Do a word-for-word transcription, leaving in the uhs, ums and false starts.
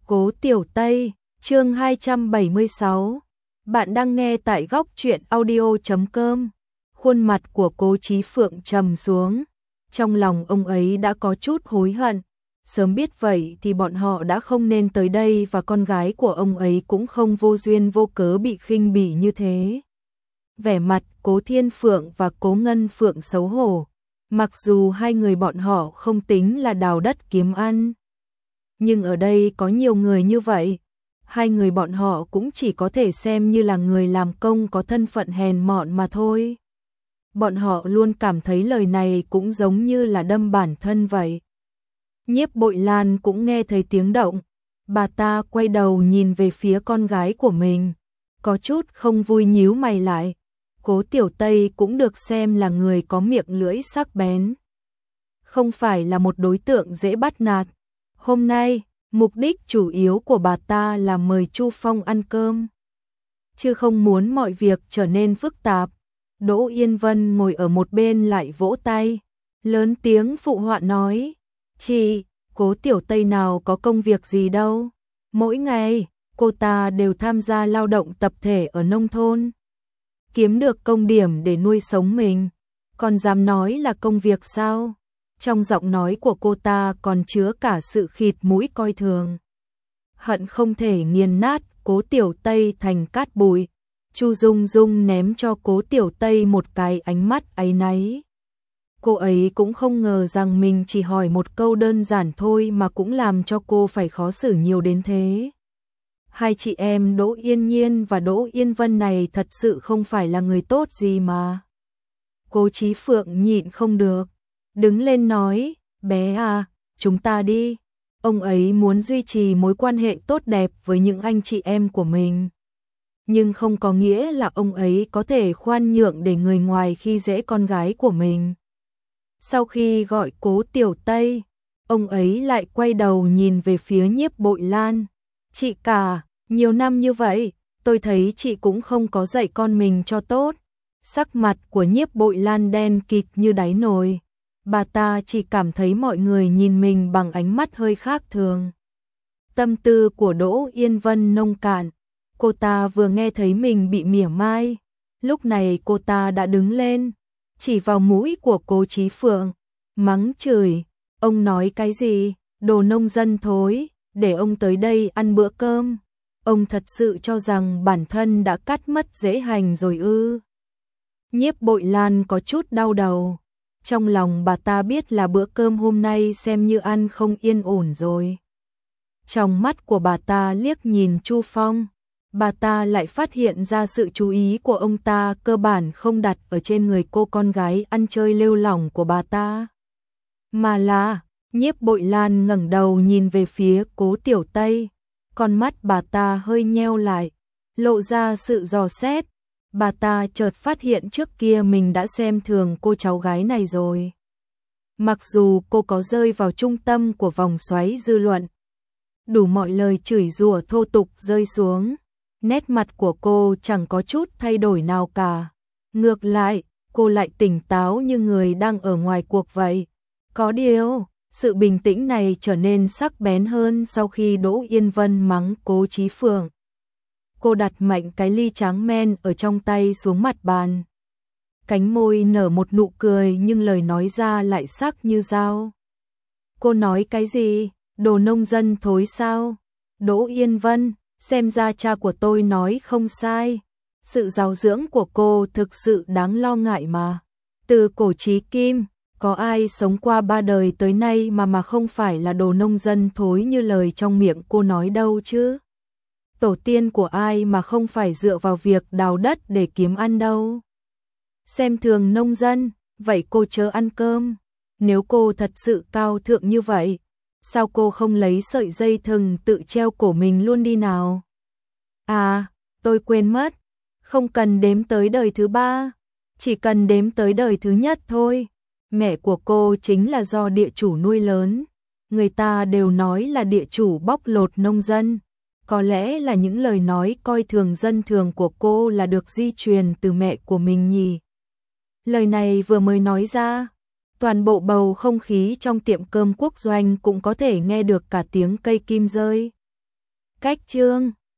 Cố Tiểu Tây, chương hai trăm bảy mươi sáu. Bạn đang nghe tại góc truyện audio chấm com. Khuôn mặt của Cố Chí Phượng trầm xuống, trong lòng ông ấy đã có chút hối hận. Sớm biết vậy thì bọn họ đã không nên tới đây và con gái của ông ấy cũng không vô duyên vô cớ bị khinh bỉ như thế. Vẻ mặt Cố Thiên Phượng và Cố Ngân Phượng xấu hổ, mặc dù hai người bọn họ không tính là đào đất kiếm ăn. Nhưng ở đây có nhiều người như vậy, hai người bọn họ cũng chỉ có thể xem như là người làm công có thân phận hèn mọn mà thôi. Bọn họ luôn cảm thấy lời này cũng giống như là đâm bản thân vậy. Nhiếp Bội Lan cũng nghe thấy tiếng động, bà ta quay đầu nhìn về phía con gái của mình, có chút không vui nhíu mày lại. Cố Tiểu Tây cũng được xem là người có miệng lưỡi sắc bén, không phải là một đối tượng dễ bắt nạt. Hôm nay, mục đích chủ yếu của bà ta là mời Chu Phong ăn cơm, chứ không muốn mọi việc trở nên phức tạp. Đỗ Yên Vân ngồi ở một bên lại vỗ tay, lớn tiếng phụ họa nói, chị, Cố Tiểu Tây nào có công việc gì đâu. Mỗi ngày, cô ta đều tham gia lao động tập thể ở nông thôn, kiếm được công điểm để nuôi sống mình, còn dám nói là công việc sao? Trong giọng nói của cô ta còn chứa cả sự khịt mũi coi thường, hận không thể nghiền nát Cố Tiểu Tây thành cát bụi. Chu Dung Dung ném cho Cố Tiểu Tây một cái ánh mắt áy náy. Cô ấy cũng không ngờ rằng mình chỉ hỏi một câu đơn giản thôi mà cũng làm cho cô phải khó xử nhiều đến thế. Hai chị em Đỗ Yên Nhiên và Đỗ Yên Vân này thật sự không phải là người tốt gì mà. Cố Chí Phượng nhịn không được, đứng lên nói, bé à, chúng ta đi. Ông ấy muốn duy trì mối quan hệ tốt đẹp với những anh chị em của mình, nhưng không có nghĩa là ông ấy có thể khoan nhượng để người ngoài khi dễ con gái của mình. Sau khi gọi Cố Tiểu Tây, ông ấy lại quay đầu nhìn về phía Nhiếp Bội Lan. Chị cả, nhiều năm như vậy, tôi thấy chị cũng không có dạy con mình cho tốt. Sắc mặt của Nhiếp Bội Lan đen kịt như đáy nồi. Bà ta chỉ cảm thấy mọi người nhìn mình bằng ánh mắt hơi khác thường. Tâm tư của Đỗ Yên Vân nông cạn. Cô ta vừa nghe thấy mình bị mỉa mai, lúc này cô ta đã đứng lên, chỉ vào mũi của Cố Chí Phượng, mắng chửi, ông nói cái gì, đồ nông dân thối, để ông tới đây ăn bữa cơm, ông thật sự cho rằng bản thân đã cắt mất rễ hành rồi ư? Nhiếp Bội Lan có chút đau đầu, trong lòng bà ta biết là bữa cơm hôm nay xem như ăn không yên ổn rồi. Trong mắt của bà ta liếc nhìn Chu Phong, bà ta lại phát hiện ra sự chú ý của ông ta cơ bản không đặt ở trên người cô con gái ăn chơi lêu lỏng của bà ta, mà là Nhiếp Bội Lan ngẩng đầu nhìn về phía Cố Tiểu Tây, con mắt bà ta hơi nheo lại, lộ ra sự dò xét. Bà ta chợt phát hiện trước kia mình đã xem thường cô cháu gái này rồi. Mặc dù cô có rơi vào trung tâm của vòng xoáy dư luận, đủ mọi lời chửi rủa thô tục rơi xuống, nét mặt của cô chẳng có chút thay đổi nào cả. Ngược lại, cô lại tỉnh táo như người đang ở ngoài cuộc vậy. Có điều, sự bình tĩnh này trở nên sắc bén hơn sau khi Đỗ Yên Vân mắng Cố Chí Phượng. Cô đặt mạnh cái ly tráng men ở trong tay xuống mặt bàn. Cánh môi nở một nụ cười nhưng lời nói ra lại sắc như dao. Cô nói cái gì? Đồ nông dân thối sao? Đỗ Yên Vân, xem ra cha của tôi nói không sai. Sự giáo dưỡng của cô thực sự đáng lo ngại mà. Từ cổ chí kim, có ai sống qua ba đời tới nay mà mà không phải là đồ nông dân thối như lời trong miệng cô nói đâu chứ? Tổ tiên của ai mà không phải dựa vào việc đào đất để kiếm ăn đâu? Xem thường nông dân, vậy cô chớ ăn cơm. Nếu cô thật sự cao thượng như vậy, sao cô không lấy sợi dây thừng tự treo cổ mình luôn đi nào? À, tôi quên mất, không cần đếm tới đời thứ ba, chỉ cần đếm tới đời thứ nhất thôi. Mẹ của cô chính là do địa chủ nuôi lớn, người ta đều nói là địa chủ bóc lột nông dân. Có lẽ là những lời nói coi thường dân thường của cô là được di truyền từ mẹ của mình nhỉ? Lời này vừa mới nói ra, toàn bộ bầu không khí trong tiệm cơm Quốc Doanh cũng có thể nghe được cả tiếng cây kim rơi. cách chương